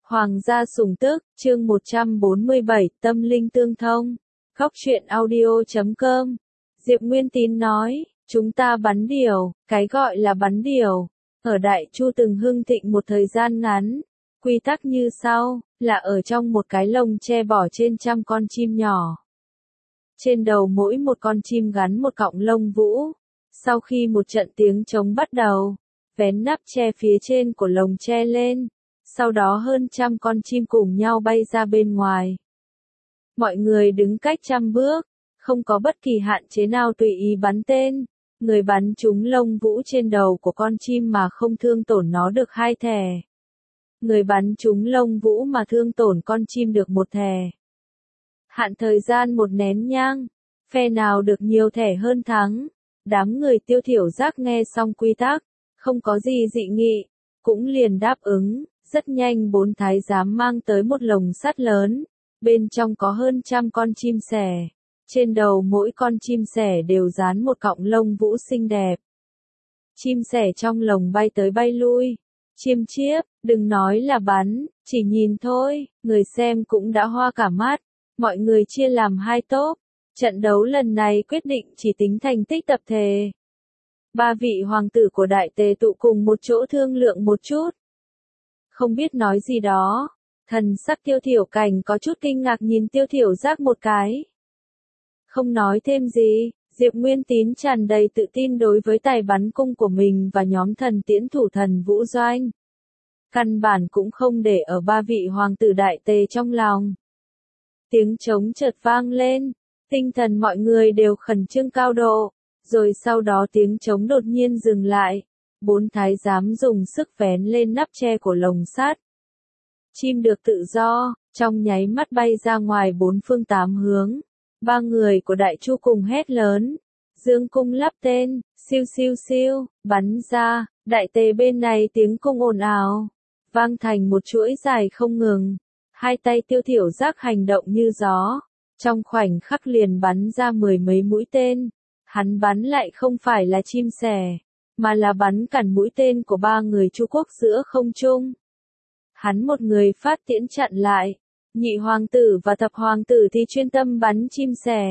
Hoàng gia sủng tức, chương 147, tâm linh tương thông. Góc truyện audio.com. Diệp Nguyên Tín nói, chúng ta bắn điểu, cái gọi là bắn điểu. Ở Đại Chu từng hưng thịnh một thời gian ngắn. Quy tắc như sau, là ở trong một cái lồng tre bỏ trên 100 con chim nhỏ. Trên đầu mỗi một con chim gắn một cọng lông vũ. Sau khi một trận tiếng trống bắt đầu, vén nắp tre phía trên của lồng tre lên. Sau đó hơn 100 con chim cùng nhau bay ra bên ngoài. Mọi người đứng cách 100 bước, không có bất kỳ hạn chế nào tùy ý bắn tên. Người bắn trúng lông vũ trên đầu của con chim mà không thương tổn nó được 2 thẻ. Người bắn trúng lông vũ mà thương tổn con chim được 1 thẻ. Hạn thời gian 1 nén nhang, phe nào được nhiều thẻ hơn thắng. Đám người Tiêu Thiểu Giác nghe xong quy tắc, không có gì dị nghị, cũng liền đáp ứng. Rất nhanh 4 thái giám mang tới một lồng sắt lớn, bên trong có hơn 100 con chim sẻ. Trên đầu mỗi con chim sẻ đều dán một cọng lông vũ xinh đẹp. Chim sẻ trong lồng bay tới bay lui. Chiêm chiếp, đừng nói là bắn, chỉ nhìn thôi, người xem cũng đã hoa cả mắt. Mọi người chia làm 2 tốp. Trận đấu lần này quyết định chỉ tính thành tích tập thể. 3 vị hoàng tử của Đại Tề tụ cùng một chỗ thương lượng một chút. Không biết nói gì đó. Thần sắc Tiêu Thiểu Cảnh có chút kinh ngạc nhìn Tiêu Thiểu Giác một cái. Không nói thêm gì, Diệp Nguyên Tín tràn đầy tự tin đối với tài bắn cung của mình và nhóm thần tiễn thủ thần vũ doanh. Căn bản cũng không để ở 3 vị hoàng tử Đại Tề trong lòng. Tiếng trống chợt vang lên, tinh thần mọi người đều khẩn trương cao độ, rồi sau đó tiếng trống đột nhiên dừng lại. 4 thái giám dùng sức vén lên nắp tre của lồng sắt. Chim được tự do, trong nháy mắt bay ra ngoài 4 phương 8 hướng. 3 người của Đại Chu cùng hét lớn. Dương cung lắp tên, siêu siêu siêu, bắn ra. Đại Tề bên này tiếng cung ồn ào, vang thành một chuỗi dài không ngừng. 2 tay Tiêu Thiểu Giác hành động như gió. Trong khoảnh khắc liền bắn ra 10 mấy mũi tên. Hắn bắn lại không phải là chim sẻ, mà là bắn cản mũi tên của 3 người Chu quốc giữa không trung. Hắn một người phát tiễn chặn lại, nhị hoàng tử và thập hoàng tử thì chuyên tâm bắn chim sẻ.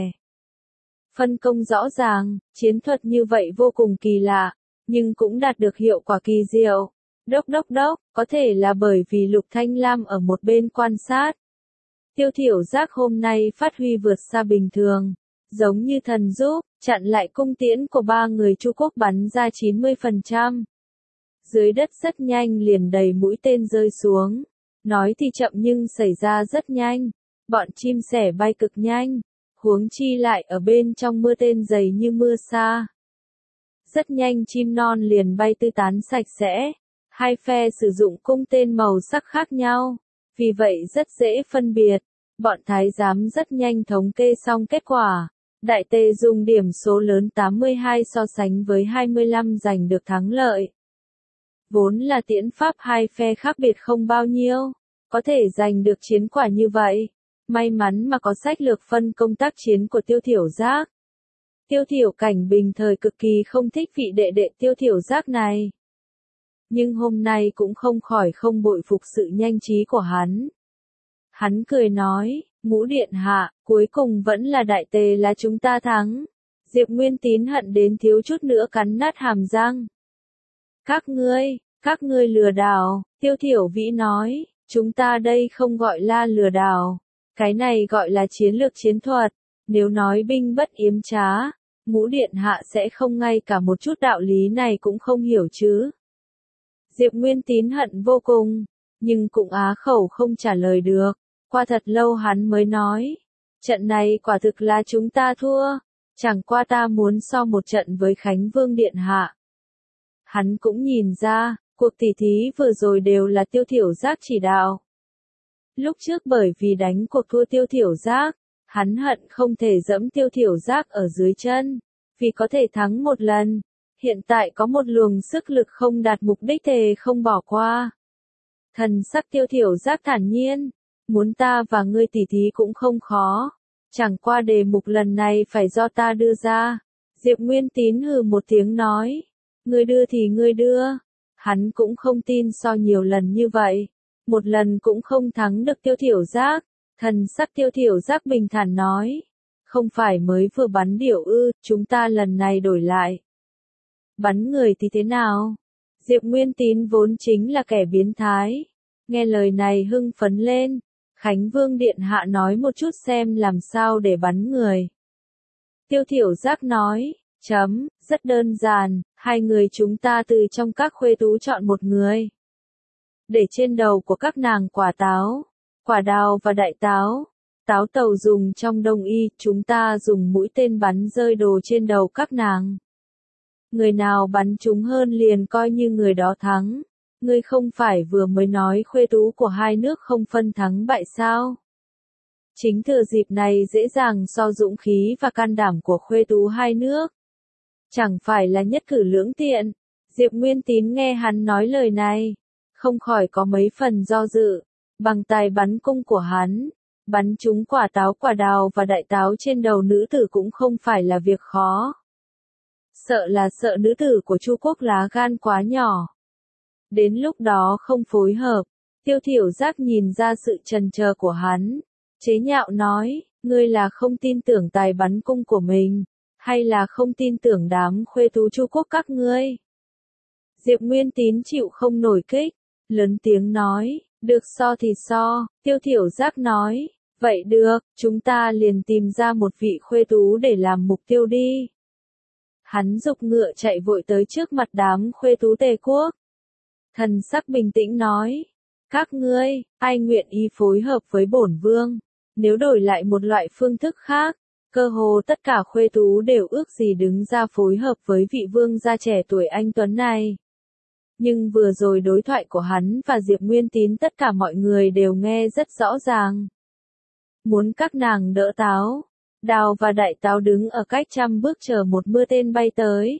Phân công rõ ràng, chiến thuật như vậy vô cùng kỳ lạ, nhưng cũng đạt được hiệu quả kỳ diệu. Đốc, có thể là bởi vì Lục Thanh Lam ở một bên quan sát. Tiêu Thiểu Giác hôm nay phát huy vượt xa bình thường, giống như thần giúp, chặn lại cung tiễn của 3 người Chu quốc bắn ra 90%. Dưới đất rất nhanh liền đầy mũi tên rơi xuống. Nói thì chậm nhưng xảy ra rất nhanh. Bọn chim sẻ bay cực nhanh, huống chi lại ở bên trong mưa tên dày như mưa sa. Rất nhanh chim non liền bay tứ tán sạch sẽ. 2 phe sử dụng cung tên màu sắc khác nhau, vì vậy rất dễ phân biệt. Bọn thái giám rất nhanh thống kê xong kết quả. Đại Tề dùng điểm số lớn 82 so sánh với 25 giành được thắng lợi. Vốn là tiễn pháp 2 phe khác biệt không bao nhiêu, có thể giành được chiến quả như vậy. May mắn mà có sách lược phân công tác chiến của Tiêu Thiểu Giác. Tiêu Thiểu Cảnh bình thời cực kỳ không thích vị đệ đệ Tiêu Thiểu Giác này. Nhưng hôm nay cũng không khỏi không bội phục sự nhanh trí của hắn. Hắn cười nói, Ngũ điện hạ, cuối cùng vẫn là Đại Tề là chúng ta thắng. Diệp Nguyên Tín hận đến thiếu chút nữa cắn nát hàm răng. Các ngươi lừa đảo, Tiêu Thiểu Vĩ nói, chúng ta đây không gọi là lừa đảo. Cái này gọi là chiến lược chiến thuật, nếu nói binh bất yếm trá, Ngũ điện hạ sẽ không ngay cả một chút đạo lý này cũng không hiểu chứ. Diệp Nguyên Tín hận vô cùng, nhưng cũng á khẩu không trả lời được. Qua thật lâu hắn mới nói, trận này quả thực là chúng ta thua, chẳng qua ta muốn so một trận với Khánh Vương điện hạ. Hắn cũng nhìn ra, cuộc tỉ thí vừa rồi đều là Tiêu Thiểu Giác chỉ đạo. Lúc trước bởi vì đánh cuộc thua Tiêu Thiểu Giác, hắn hận không thể giẫm Tiêu Thiểu Giác ở dưới chân, vì có thể thắng một lần. Hiện tại có một luồng sức lực không đạt mục đích thề không bỏ qua. Thần sắc Tiêu Thiểu Giác thản nhiên, muốn ta và ngươi tỉ thí cũng không khó, chẳng qua đề mục lần này phải do ta đưa ra. Diệp Nguyên Tín hừ một tiếng nói, ngươi đưa thì ngươi đưa. Hắn cũng không tin so nhiều lần như vậy, một lần cũng không thắng được Tiêu Thiểu Giác. Thần sắc Tiêu Thiểu Giác bình thản nói, không phải mới vừa bắn điểu ư, chúng ta lần này đổi lại. Bắn người thì thế nào? Diệp Nguyên Tín vốn chính là kẻ biến thái. Nghe lời này hưng phấn lên. Khánh Vương Điện Hạ nói một chút xem làm sao để bắn người. Tiêu Thiểu Giác nói, rất đơn giản, hai người chúng ta từ trong các khuê tú chọn một người. Để trên đầu của các nàng quả táo, quả đào và đại táo. Táo tàu dùng trong đông y, chúng ta dùng mũi tên bắn rơi đồ trên đầu các nàng. Người nào bắn trúng hơn liền coi như người đó thắng. Ngươi không phải vừa mới nói khuê tú của hai nước không phân thắng bại sao? Chính thừa dịp này dễ dàng so dũng khí và can đảm của khuê tú hai nước. Chẳng phải là nhất cử lưỡng tiện. Diệp Nguyên Tín nghe hắn nói lời này, không khỏi có mấy phần do dự. Bằng tài bắn cung của hắn, bắn trúng quả táo quả đào và đại táo trên đầu nữ tử cũng không phải là việc khó. Sợ nữ tử của Chu Quốc lá gan quá nhỏ. Đến lúc đó không phối hợp, Tiêu Thiểu Giác nhìn ra sự chần chờ của hắn, chế nhạo nói, ngươi là không tin tưởng tài bắn cung của mình, hay là không tin tưởng đám khuê tú Chu Quốc các ngươi? Diệp Nguyên Tín chịu không nổi kích, lớn tiếng nói, được so thì so. Tiêu Thiểu Giác nói, vậy được, chúng ta liền tìm ra một vị khuê tú để làm mục tiêu đi. Hắn giục ngựa chạy vội tới trước mặt đám khuê tú Tề Quốc. Thần sắc bình tĩnh nói, các ngươi, ai nguyện ý phối hợp với bổn vương? Nếu đổi lại một loại phương thức khác, cơ hồ tất cả khuê tú đều ước gì đứng ra phối hợp với vị vương gia trẻ tuổi anh tuấn này. Nhưng vừa rồi đối thoại của hắn và Diệp Nguyên Tín tất cả mọi người đều nghe rất rõ ràng. Muốn các nàng đỡ táo, đào và đại táo đứng ở cách 100 bước chờ một mưa tên bay tới.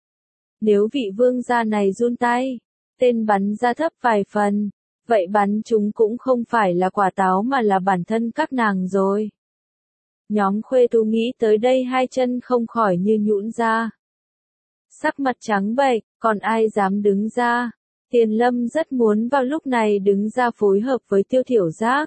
Nếu vị vương gia này run tay, tên bắn ra thấp vài phần, vậy bắn chúng cũng không phải là quả táo mà là bản thân các nàng rồi. Nhóm khuê tú nghĩ tới đây hai chân không khỏi như nhũn ra. Sắc mặt trắng bệch, còn ai dám đứng ra? Tiền Lâm rất muốn vào lúc này đứng ra phối hợp với Tiêu Thiểu Giác,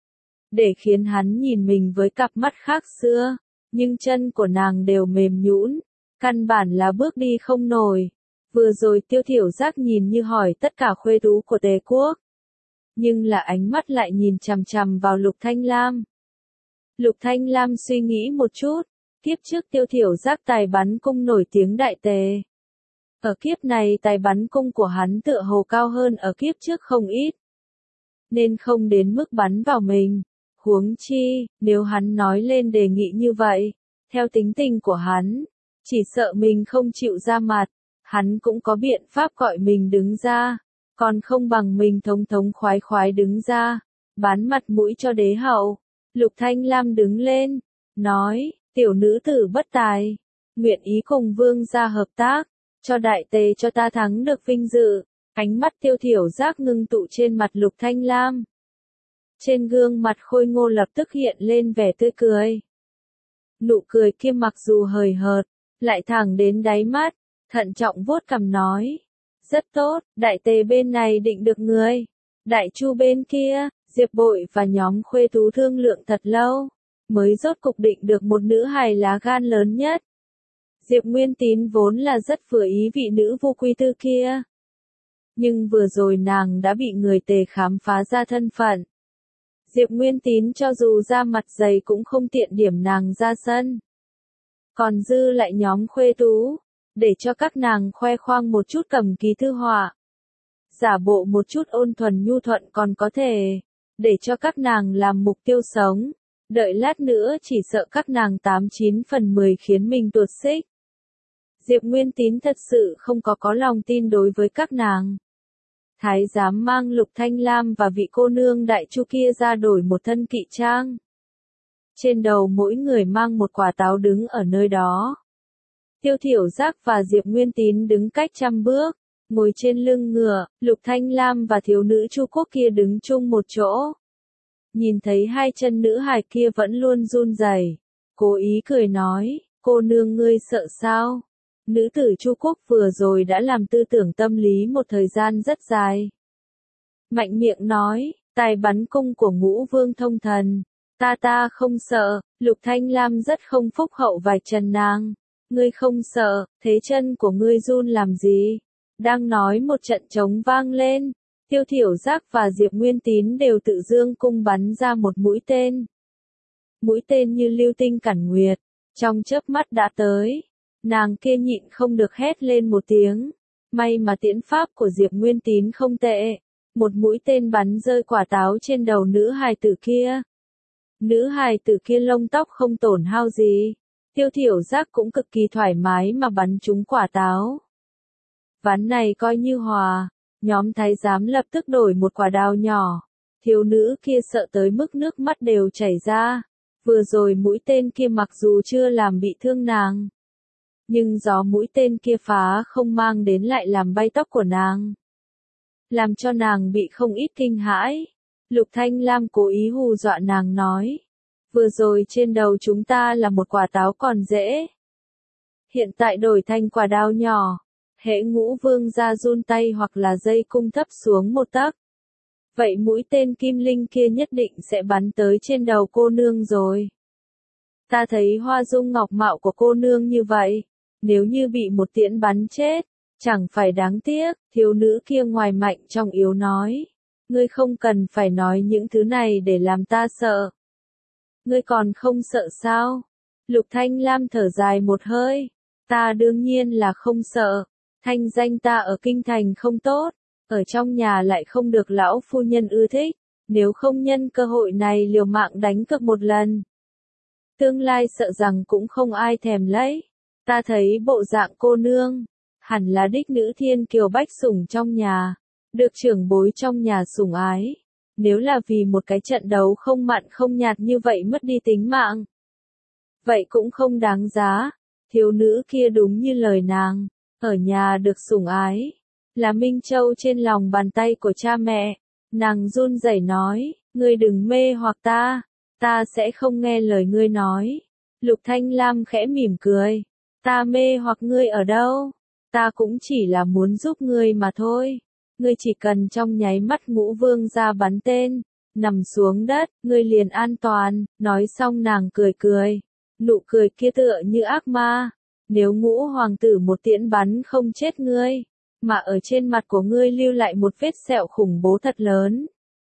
để khiến hắn nhìn mình với cặp mắt khác xưa, nhưng chân của nàng đều mềm nhũn, căn bản là bước đi không nổi. Vừa rồi Tiêu Thiểu Giác nhìn như hỏi tất cả khuê tú của Tề Quốc, nhưng là ánh mắt lại nhìn chằm chằm vào Lục Thanh Lam. Lục Thanh Lam suy nghĩ một chút, kiếp trước Tiêu Thiểu Giác tài bắn cung nổi tiếng đại tề. Ở kiếp này tài bắn cung của hắn tựa hồ cao hơn ở kiếp trước không ít, nên không đến mức bắn vào mình. Huống chi, nếu hắn nói lên đề nghị như vậy, theo tính tình của hắn, chỉ sợ mình không chịu ra mặt, hắn cũng có biện pháp gọi mình đứng ra, còn không bằng mình thống thống khoái khoái đứng ra, bán mặt mũi cho đế hậu. Lục Thanh Lam đứng lên, nói, tiểu nữ tử bất tài, nguyện ý cùng vương gia hợp tác, cho đại tề cho ta thắng được vinh dự. Ánh mắt Tiêu Thiểu Giác ngưng tụ trên mặt Lục Thanh Lam. Trên gương mặt khôi ngô lập tức hiện lên vẻ tươi cười. Nụ cười kia mặc dù hời hợt, lại thẳng đến đáy mắt, thận trọng vuốt cằm nói. Rất tốt, đại tề bên này định được người. Đại Chu bên kia, Diệp Bội và nhóm khuê tú thương lượng thật lâu, mới rốt cục định được một nữ hài lá gan lớn nhất. Diệp Nguyên Tín vốn là rất vừa ý vị nữ vô quy tư kia. Nhưng vừa rồi nàng đã bị người Tề khám phá ra thân phận. Diệp Nguyên Tín cho dù ra mặt dày cũng không tiện điểm nàng ra sân. Còn dư lại nhóm khuê tú, để cho các nàng khoe khoang một chút cầm ký thư họa. Giả bộ một chút ôn thuần nhu thuận còn có thể, để cho các nàng làm mục tiêu sống. Đợi lát nữa chỉ sợ các nàng 89 phần 10 khiến mình tuột xích. Diệp Nguyên Tín thật sự không có lòng tin đối với các nàng. Thái giám mang Lục Thanh Lam và vị cô nương Đại Chu kia ra đổi một thân kỵ trang. Trên đầu mỗi người mang một quả táo đứng ở nơi đó. Tiêu Thiểu Giác và Diệp Nguyên Tín đứng cách 100 bước, ngồi trên lưng ngựa. Lục Thanh Lam và thiếu nữ Chu Quốc kia đứng chung một chỗ. Nhìn thấy hai chân nữ hài kia vẫn luôn run rẩy, cố ý cười nói, cô nương ngươi sợ sao? Nữ tử Chu Quốc vừa rồi đã làm tư tưởng tâm lý một thời gian rất dài. mạnh miệng nói, tài bắn cung của Ngũ Vương thông thần. Ta không sợ, Lục Thanh Lam rất không phúc hậu vạch trần nàng. Ngươi không sợ, thế chân của ngươi run làm gì? Đang nói một trận trống vang lên. Tiêu Thiểu Giác và Diệp Nguyên Tín đều tự dương cung bắn ra một mũi tên. Mũi tên như lưu tinh cản nguyệt, trong chớp mắt đã tới. Nàng kia nhịn không được hét lên một tiếng. May mà tiễn pháp của Diệp Nguyên Tín không tệ. Một mũi tên bắn rơi quả táo trên đầu nữ hài tử kia. Nữ hài tử kia lông tóc không tổn hao gì. Tiêu Thiểu Giác cũng cực kỳ thoải mái mà bắn trúng quả táo. Ván này coi như hòa. Nhóm thái giám lập tức đổi một quả đao nhỏ. Thiếu nữ kia sợ tới mức nước mắt đều chảy ra. Vừa rồi mũi tên kia mặc dù chưa làm bị thương nàng. Nhưng gió mũi tên kia phá không mang đến lại làm bay tóc của nàng. Làm cho nàng bị không ít kinh hãi. Lục Thanh Lam cố ý hù dọa nàng nói. Vừa rồi trên đầu chúng ta là một quả táo còn dễ. Hiện tại đổi thành quả đao nhỏ. Hễ Ngũ Vương ra run tay hoặc là dây cung thấp xuống một tấc. Vậy mũi tên kim linh kia nhất định sẽ bắn tới trên đầu cô nương rồi. Ta thấy hoa dung ngọc mạo của cô nương như vậy. Nếu như bị một tiễn bắn chết, chẳng phải đáng tiếc. Thiếu nữ kia ngoài mạnh trong yếu nói. Ngươi không cần phải nói những thứ này để làm ta sợ. Ngươi còn không sợ sao? Lục Thanh Lam thở dài một hơi. Ta đương nhiên là không sợ. Thanh danh ta ở kinh thành không tốt. Ở trong nhà lại không được lão phu nhân ưa thích. Nếu không nhân cơ hội này liều mạng đánh cược một lần. Tương lai sợ rằng cũng không ai thèm lấy. Ta thấy bộ dạng cô nương. Hẳn là đích nữ thiên kiều bách sủng trong nhà. Được trưởng bối trong nhà sủng ái. Nếu là vì một cái trận đấu không mặn không nhạt như vậy mất đi tính mạng. Vậy cũng không đáng giá. Thiếu nữ kia đúng như lời nàng. Ở nhà được sủng ái. Là Minh Châu trên lòng bàn tay của cha mẹ. Nàng run rẩy nói. Ngươi đừng mê hoặc ta. Ta sẽ không nghe lời ngươi nói. Lục Thanh Lam khẽ mỉm cười. Ta mê hoặc ngươi ở đâu? Ta cũng chỉ là muốn giúp ngươi mà thôi. Ngươi chỉ cần trong nháy mắt Ngũ Vương ra bắn tên, nằm xuống đất, ngươi liền an toàn. Nói xong nàng cười cười. Nụ cười kia tựa như ác ma. Nếu Ngũ Hoàng tử một tiễn bắn không chết ngươi, mà ở trên mặt của ngươi lưu lại một vết sẹo khủng bố thật lớn.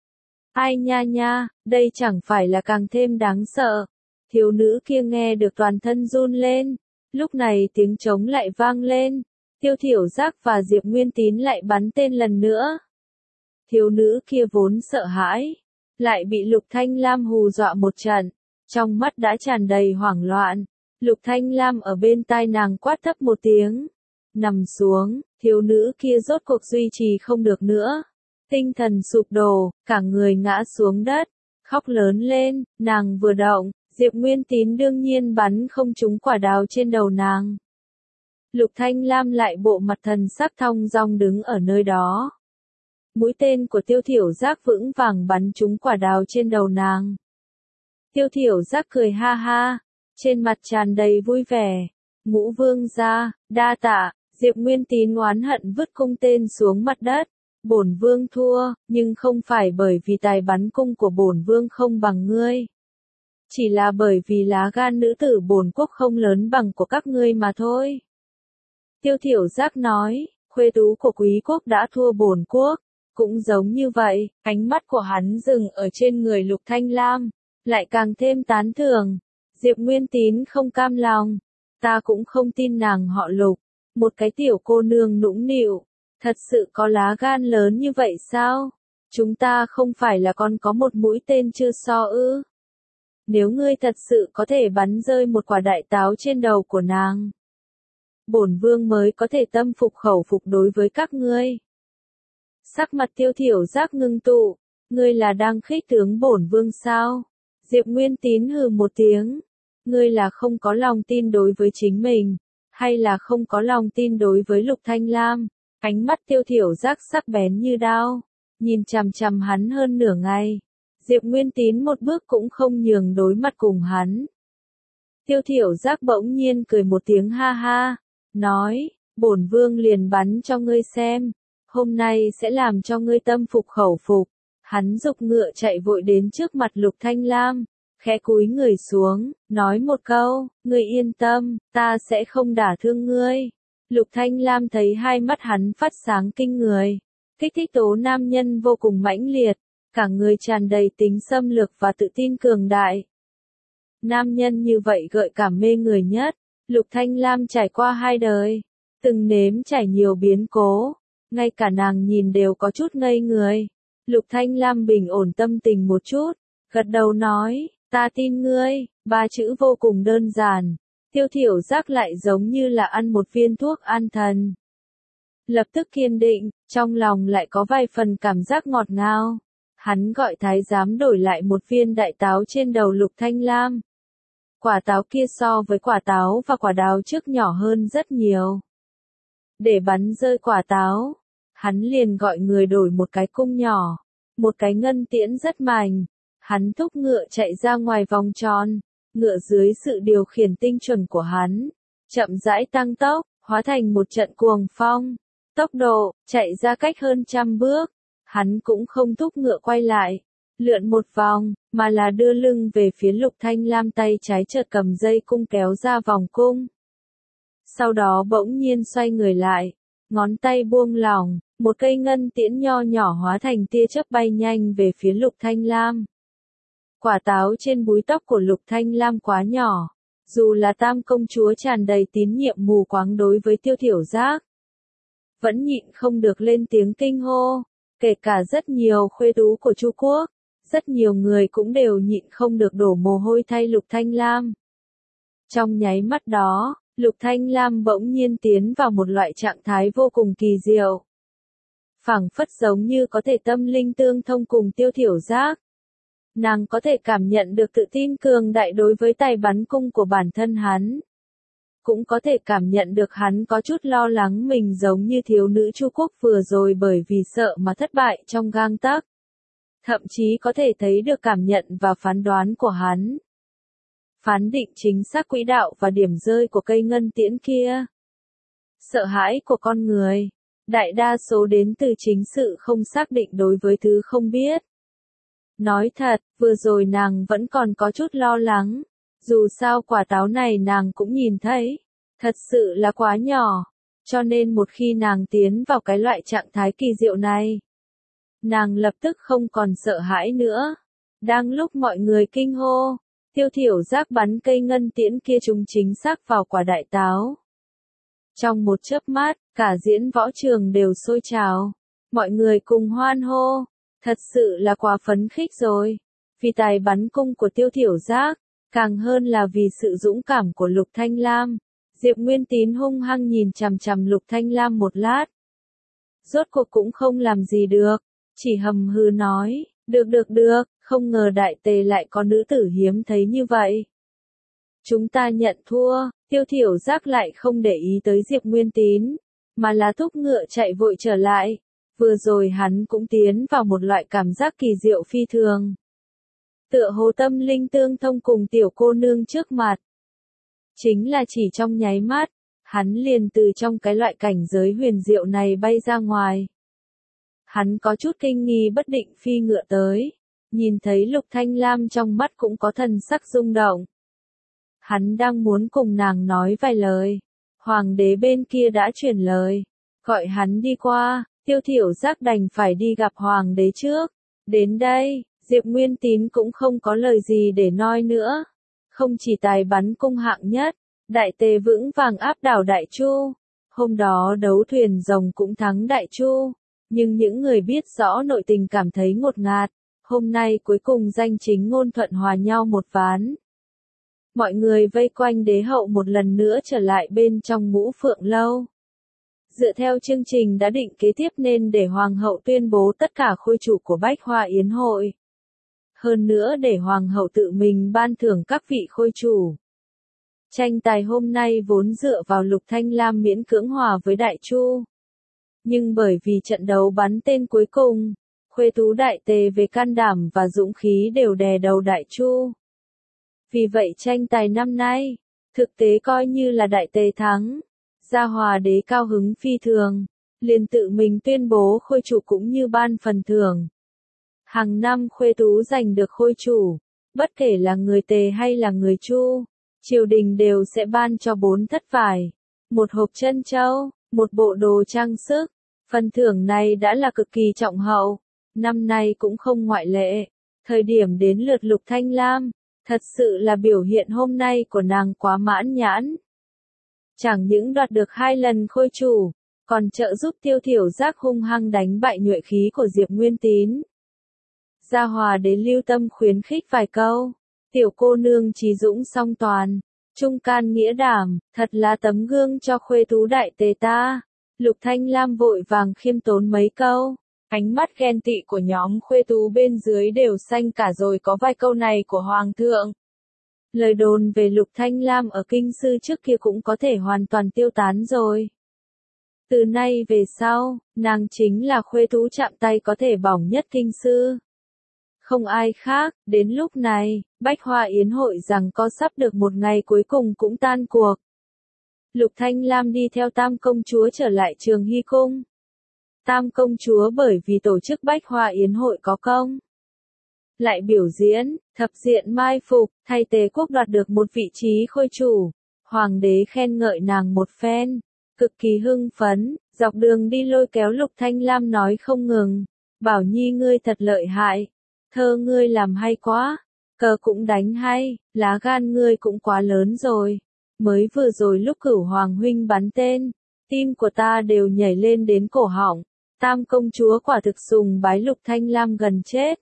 Ai nha nha, đây chẳng phải là càng thêm đáng sợ. Thiếu nữ kia nghe được toàn thân run lên. Lúc này tiếng trống lại vang lên. Tiêu Thiểu Giác và Diệp Nguyên Tín lại bắn tên lần nữa. Thiếu nữ kia vốn sợ hãi, lại bị Lục Thanh Lam hù dọa một trận, trong mắt đã tràn đầy hoảng loạn. Lục Thanh Lam ở bên tai nàng quát thấp một tiếng, nằm xuống. Thiếu nữ kia rốt cuộc duy trì không được nữa, tinh thần sụp đổ, cả người ngã xuống đất, khóc lớn lên. Nàng vừa động, Diệp Nguyên Tín đương nhiên bắn không trúng quả đào trên đầu nàng. Lục Thanh Lam lại bộ mặt thần sắc thong dong đứng ở nơi đó. Mũi tên của Tiêu Thiểu Giác vững vàng bắn trúng quả đào trên đầu nàng. Tiêu Thiểu Giác cười ha ha, trên mặt tràn đầy vui vẻ. Ngũ Vương gia, đa tạ. Diệp Nguyên Tín oán hận vứt cung tên xuống mặt đất. Bổn vương thua, nhưng không phải bởi vì tài bắn cung của bổn vương không bằng ngươi. Chỉ là bởi vì lá gan nữ tử bổn quốc không lớn bằng của các ngươi mà thôi. Tiêu Thiểu Giác nói, khuê tú của quý quốc đã thua bổn quốc. Cũng giống như vậy, ánh mắt của hắn dừng ở trên người Lục Thanh Lam, lại càng thêm tán thưởng. Diệp Nguyên Tín không cam lòng. Ta cũng không tin nàng họ Lục. Một cái tiểu cô nương nũng nịu. Thật sự có lá gan lớn như vậy sao? Chúng ta không phải là còn có một mũi tên chưa so ư? Nếu ngươi thật sự có thể bắn rơi một quả đại táo trên đầu của nàng, bổn vương mới có thể tâm phục khẩu phục đối với các ngươi. Sắc mặt Tiêu Thiểu Giác ngưng tụ. Ngươi là đang khích tướng bổn vương sao? Diệp Nguyên Tín hừ một tiếng. Ngươi là không có lòng tin đối với chính mình, hay là không có lòng tin đối với Lục Thanh Lam? Ánh mắt Tiêu Thiểu Giác sắc bén như đao, nhìn chằm chằm hắn hơn nửa ngày. Diệp Nguyên Tín một bước cũng không nhường đối mặt cùng hắn. Tiêu Thiểu Giác bỗng nhiên cười một tiếng ha ha, nói, bổn vương liền bắn cho ngươi xem. hôm nay sẽ làm cho ngươi tâm phục khẩu phục. Hắn giục ngựa chạy vội đến trước mặt Lục Thanh Lam, khẽ cúi người xuống, nói một câu, ngươi yên tâm, ta sẽ không đả thương ngươi. Lục Thanh Lam thấy hai mắt hắn phát sáng kinh người, kích thích tố nam nhân vô cùng mãnh liệt, cả người tràn đầy tính xâm lược và tự tin cường đại. Nam nhân như vậy gợi cảm mê người nhất, Lục Thanh Lam trải qua hai đời, từng nếm trải nhiều biến cố, ngay cả nàng nhìn đều có chút ngây người. Lục Thanh Lam bình ổn tâm tình một chút, gật đầu nói, ta tin ngươi, ba chữ vô cùng đơn giản, Tiêu Thiểu Giác lại giống như là ăn một viên thuốc an thần. Lập tức kiên định, trong lòng lại có vài phần cảm giác ngọt ngào. Hắn gọi thái giám đổi lại một viên đại táo trên đầu Lục Thanh Lam. Quả táo kia so với quả táo và quả đào trước nhỏ hơn rất nhiều. Để bắn rơi quả táo, hắn liền gọi người đổi một cái cung nhỏ, một cái ngân tiễn rất mảnh. Hắn thúc ngựa chạy ra ngoài vòng tròn, ngựa dưới sự điều khiển tinh chuẩn của hắn, chậm rãi tăng tốc, hóa thành một trận cuồng phong. Tốc độ, chạy ra cách hơn 100 bước, hắn cũng không thúc ngựa quay lại, lượn một vòng, mà là đưa lưng về phía Lục Thanh Lam, tay trái chợt cầm dây cung kéo ra vòng cung. Sau đó bỗng nhiên xoay người lại, ngón tay buông lỏng, một cây ngân tiễn nho nhỏ hóa thành tia chớp bay nhanh về phía Lục Thanh Lam. Quả táo trên búi tóc của Lục Thanh Lam quá nhỏ, dù là Tam công chúa tràn đầy tín nhiệm mù quáng đối với Tiêu Thiểu Giác, vẫn nhịn không được lên tiếng kinh hô, kể cả rất nhiều khuê tú của Chu Quốc, rất nhiều người cũng đều nhịn không được đổ mồ hôi thay Lục Thanh Lam. Trong nháy mắt đó, Lục Thanh Lam bỗng nhiên tiến vào một loại trạng thái vô cùng kỳ diệu. Phảng phất giống như có thể tâm linh tương thông cùng Tiêu Thiểu Giác. Nàng có thể cảm nhận được tự tin cường đại đối với tài bắn cung của bản thân hắn. Cũng có thể cảm nhận được hắn có chút lo lắng mình giống như thiếu nữ Chu Quốc vừa rồi bởi vì sợ mà thất bại trong gang tấc. Thậm chí có thể thấy được cảm nhận và phán đoán của hắn. Phán định chính xác quỹ đạo và điểm rơi của cây ngân tiễn kia. Sợ hãi của con người, đại đa số đến từ chính sự không xác định đối với thứ không biết. Nói thật, vừa rồi nàng vẫn còn có chút lo lắng. Dù sao quả táo này nàng cũng nhìn thấy, thật sự là quá nhỏ, cho nên một khi nàng tiến vào cái loại trạng thái kỳ diệu này, nàng lập tức không còn sợ hãi nữa. Đang lúc mọi người kinh hô, Tiêu Thiểu Giác bắn cây ngân tiễn kia trúng chính xác vào quả đại táo. Trong một chớp mắt, cả diễn võ trường đều sôi trào, mọi người cùng hoan hô, thật sự là quá phấn khích rồi, vì tài bắn cung của Tiêu Thiểu Giác. Càng hơn là vì sự dũng cảm của Lục Thanh Lam, Diệp Nguyên Tín hung hăng nhìn chằm chằm Lục Thanh Lam một lát. Rốt cuộc cũng không làm gì được, chỉ hầm hừ nói, được, không ngờ đại tề lại có nữ tử hiếm thấy như vậy. Chúng ta nhận thua, Tiêu Thiểu Giác lại không để ý tới Diệp Nguyên Tín, mà là thúc ngựa chạy vội trở lại. Vừa rồi hắn cũng tiến vào một loại cảm giác kỳ diệu phi thường. Tựa hồ tâm linh tương thông cùng tiểu cô nương trước mặt. Chính là chỉ trong nháy mắt, hắn liền từ trong cái loại cảnh giới huyền diệu này bay ra ngoài. Hắn có chút kinh nghi bất định phi ngựa tới, nhìn thấy Lục Thanh Lam trong mắt cũng có thần sắc rung động. Hắn đang muốn cùng nàng nói vài lời, hoàng đế bên kia đã truyền lời, gọi hắn đi qua, Tiêu Thiểu Giác đành phải đi gặp hoàng đế trước. Đến đây, Diệp Nguyên Tín cũng không có lời gì để nói nữa. Không chỉ tài bắn cung hạng nhất, đại tề vững vàng áp đảo Đại Chu. Hôm đó đấu thuyền rồng cũng thắng Đại Chu. Nhưng những người biết rõ nội tình cảm thấy ngột ngạt. Hôm nay cuối cùng danh chính ngôn thuận hòa nhau một ván. Mọi người vây quanh đế hậu một lần nữa trở lại bên trong Ngũ Phượng Lâu. Dựa theo chương trình đã định kế tiếp nên để hoàng hậu tuyên bố tất cả khôi chủ của Bách Hoa Yến hội. Hơn nữa để hoàng hậu tự mình ban thưởng các vị khôi chủ. Tranh tài hôm nay vốn dựa vào Lục Thanh Lam miễn cưỡng hòa với Đại Chu. Nhưng bởi vì trận đấu bắn tên cuối cùng, khuê tú đại tề về can đảm và dũng khí đều đè đầu Đại Chu. Vì vậy tranh tài năm nay, thực tế coi như là đại tề thắng. Gia Hòa đế cao hứng phi thường, liền tự mình tuyên bố khôi chủ cũng như ban phần thưởng. Hàng năm Khuê Tú giành được khôi chủ, bất kể là người Tề hay là người Chu, triều đình đều sẽ ban cho 4 thất vải, một hộp trân châu, một bộ đồ trang sức. Phần thưởng này đã là cực kỳ trọng hậu, năm nay cũng không ngoại lệ. Thời điểm đến lượt Lục Thanh Lam, thật sự là biểu hiện hôm nay của nàng quá mãn nhãn. Chẳng những đoạt được 2 lần khôi chủ, còn trợ giúp Tiêu Thiểu Giác hung hăng đánh bại nhuệ khí của Diệp Nguyên Tín. Gia Hòa đến lưu tâm khuyến khích vài câu, tiểu cô nương trí dũng song toàn, trung can nghĩa đảm, thật là tấm gương cho Khuê Tú đại tề ta. Lục Thanh Lam vội vàng khiêm tốn mấy câu, ánh mắt ghen tị của nhóm Khuê Tú bên dưới đều xanh cả rồi có vài câu này của Hoàng thượng. Lời đồn về Lục Thanh Lam ở kinh sư trước kia cũng có thể hoàn toàn tiêu tán rồi. Từ nay về sau, nàng chính là Khuê Tú chạm tay có thể bỏng nhất kinh sư. Không ai khác, đến lúc này, Bách Hoa Yến hội rằng có sắp được một ngày cuối cùng cũng tan cuộc. Lục Thanh Lam đi theo Tam công chúa trở lại Trường Hy cung. Tam công chúa bởi vì tổ chức Bách Hoa Yến hội có công, lại biểu diễn, thập diện mai phục, thay Tề quốc đoạt được một vị trí khôi chủ. Hoàng đế khen ngợi nàng một phen, cực kỳ hưng phấn, dọc đường đi lôi kéo Lục Thanh Lam nói không ngừng, bảo nhi ngươi thật lợi hại, thơ ngươi làm hay quá, cờ cũng đánh hay, lá gan ngươi cũng quá lớn rồi. Mới vừa rồi lúc Cửu Hoàng huynh bắn tên, tim của ta đều nhảy lên đến cổ họng. Tam công chúa quả thực sùng bái Lục Thanh Lam gần chết.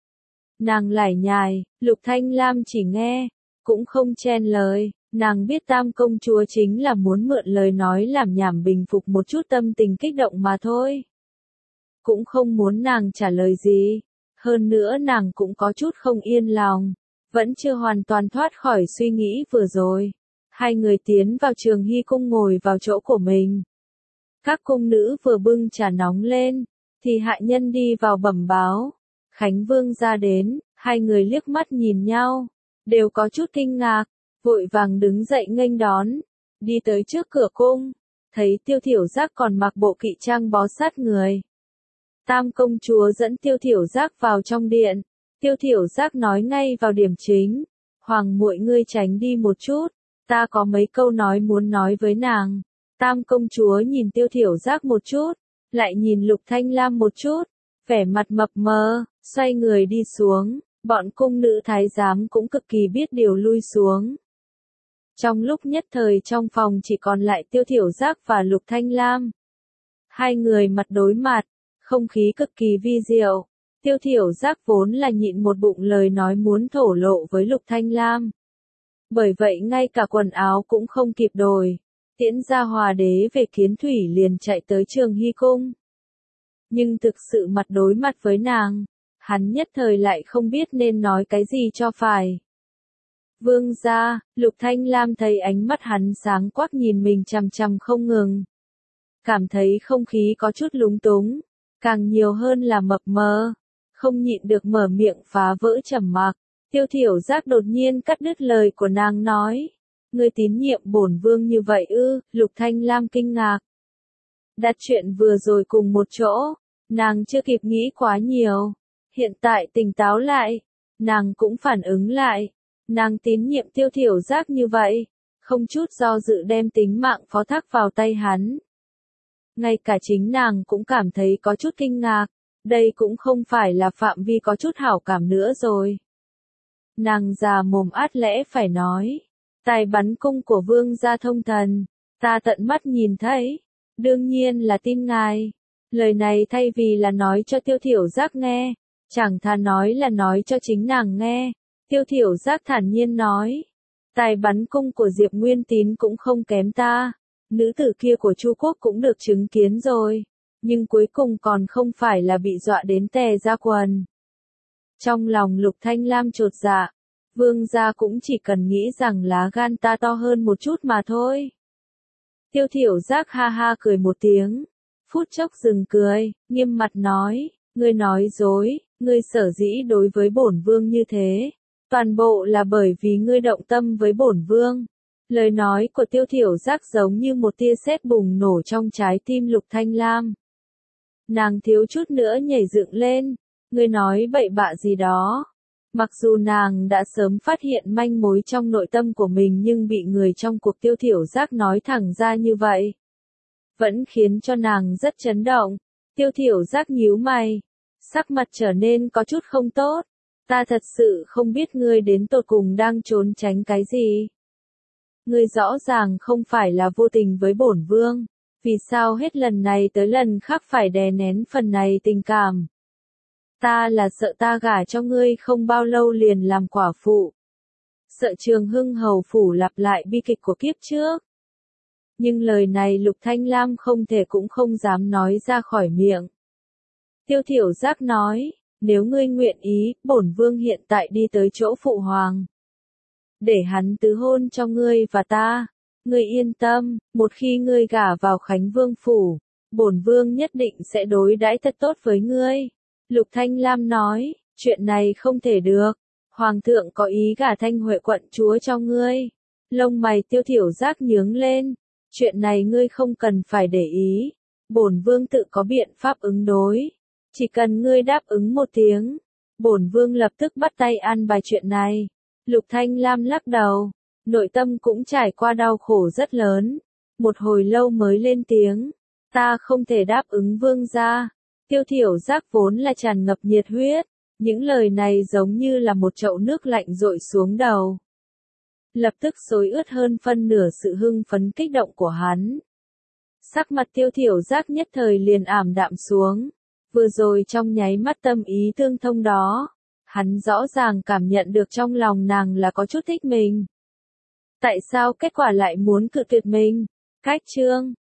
Nàng lải nhải, Lục Thanh Lam chỉ nghe, cũng không chen lời, nàng biết Tam công chúa chính là muốn mượn lời nói làm nhảm bình phục một chút tâm tình kích động mà thôi. Cũng không muốn nàng trả lời gì, hơn nữa nàng cũng có chút không yên lòng, vẫn chưa hoàn toàn thoát khỏi suy nghĩ vừa rồi. Hai người tiến vào Trường Hy cung ngồi vào chỗ của mình. Các cung nữ vừa bưng trà nóng lên, thì hạ nhân đi vào bẩm báo. Khánh Vương ra đến, hai người liếc mắt nhìn nhau, đều có chút kinh ngạc, vội vàng đứng dậy nghênh đón, đi tới trước cửa cung, thấy Tiêu Thiểu Giác còn mặc bộ kỵ trang bó sát người. Tam công chúa dẫn Tiêu Thiểu Giác vào trong điện, Tiêu Thiểu Giác nói ngay vào điểm chính, Hoàng muội ngươi tránh đi một chút, ta có mấy câu nói muốn nói với nàng. Tam công chúa nhìn Tiêu Thiểu Giác một chút, lại nhìn Lục Thanh Lam một chút, vẻ mặt mập mờ, xoay người đi xuống, bọn cung nữ thái giám cũng cực kỳ biết điều lui xuống. Trong lúc nhất thời trong phòng chỉ còn lại Tiêu Thiểu Giác và Lục Thanh Lam. Hai người mặt đối mặt, không khí cực kỳ vi diệu. Tiêu Thiểu Giác vốn là nhịn một bụng lời nói muốn thổ lộ với Lục Thanh Lam. Bởi vậy ngay cả quần áo cũng không kịp đổi, tiễn Gia Hòa đế về Kiến Thủy liền chạy tới Trường Hy cung. Nhưng thực sự mặt đối mặt với nàng, hắn nhất thời lại không biết nên nói cái gì cho phải. Vương gia, Lục Thanh Lam thấy ánh mắt hắn sáng quắc nhìn mình chằm chằm không ngừng. Cảm thấy không khí có chút lúng túng, càng nhiều hơn là mập mờ, không nhịn được mở miệng phá vỡ trầm mặc. Tiêu Thiểu Giác đột nhiên cắt đứt lời của nàng nói, ngươi tín nhiệm bổn vương như vậy ư? Lục Thanh Lam kinh ngạc. Đặt chuyện vừa rồi cùng một chỗ, nàng chưa kịp nghĩ quá nhiều, hiện tại tỉnh táo lại, nàng cũng phản ứng lại, nàng tín nhiệm Tiêu Thiểu Giác như vậy, không chút do dự đem tính mạng phó thác vào tay hắn. Ngay cả chính nàng cũng cảm thấy có chút kinh ngạc, đây cũng không phải là phạm vi có chút hảo cảm nữa rồi. Nàng già mồm át lẽ phải nói, tài bắn cung của vương gia thông thần, ta tận mắt nhìn thấy, đương nhiên là tin ngài. Lời này thay vì là nói cho Tiêu Thiểu Giác nghe, chẳng thà nói là nói cho chính nàng nghe. Tiêu Thiểu Giác thản nhiên nói, tài bắn cung của Diệp Nguyên Tín cũng không kém ta, nữ tử kia của Chu Quốc cũng được chứng kiến rồi, nhưng cuối cùng còn không phải là bị dọa đến tè ra quần. Trong lòng Lục Thanh Lam chột dạ, vương gia cũng chỉ cần nghĩ rằng lá gan ta to hơn một chút mà thôi. Tiêu Thiểu Giác ha ha cười một tiếng, phút chốc dừng cười, nghiêm mặt nói, ngươi nói dối, ngươi sở dĩ đối với bổn vương như thế, toàn bộ là bởi vì ngươi động tâm với bổn vương. Lời nói của Tiêu Thiểu Giác giống như một tia sét bùng nổ trong trái tim Lục Thanh Lam. Nàng thiếu chút nữa nhảy dựng lên, ngươi nói bậy bạ gì đó. Mặc dù nàng đã sớm phát hiện manh mối trong nội tâm của mình nhưng bị người trong cuộc Tiêu Thiểu Giác nói thẳng ra như vậy, vẫn khiến cho nàng rất chấn động. Tiêu Thiểu Giác nhíu mày, sắc mặt trở nên có chút không tốt. Ta thật sự không biết ngươi đến tột cùng đang trốn tránh cái gì. Ngươi rõ ràng không phải là vô tình với bổn vương, vì sao hết lần này tới lần khác phải đè nén phần này tình cảm? Ta là sợ ta gả cho ngươi không bao lâu liền làm quả phụ. Sợ Trường Hưng hầu phủ lặp lại bi kịch của kiếp trước. Nhưng lời này Lục Thanh Lam không thể cũng không dám nói ra khỏi miệng. Tiêu Thiểu Giác nói, nếu ngươi nguyện ý, bổn vương hiện tại đi tới chỗ phụ hoàng. Để hắn tứ hôn cho ngươi và ta. Ngươi yên tâm, một khi ngươi gả vào Khánh Vương phủ, bổn vương nhất định sẽ đối đãi thật tốt với ngươi. Lục Thanh Lam nói, chuyện này không thể được. Hoàng thượng có ý gả Thanh Huệ quận chúa cho ngươi. Lông mày Tiêu Thiểu Giác nhướng lên. Chuyện này ngươi không cần phải để ý. Bổn vương tự có biện pháp ứng đối. Chỉ cần ngươi đáp ứng một tiếng, bổn vương lập tức bắt tay an bài chuyện này. Lục Thanh Lam lắc đầu, nội tâm cũng trải qua đau khổ rất lớn. Một hồi lâu mới lên tiếng, ta không thể đáp ứng vương gia. Tiêu Thiểu Giác vốn là tràn ngập nhiệt huyết, những lời này giống như là một chậu nước lạnh dội xuống đầu. Lập tức xối ướt hơn phân nửa sự hưng phấn kích động của hắn. Sắc mặt Tiêu Thiểu Giác nhất thời liền ảm đạm xuống. Vừa rồi trong nháy mắt tâm ý tương thông đó, hắn rõ ràng cảm nhận được trong lòng nàng là có chút thích mình. Tại sao kết quả lại muốn cự tuyệt mình? Cách chương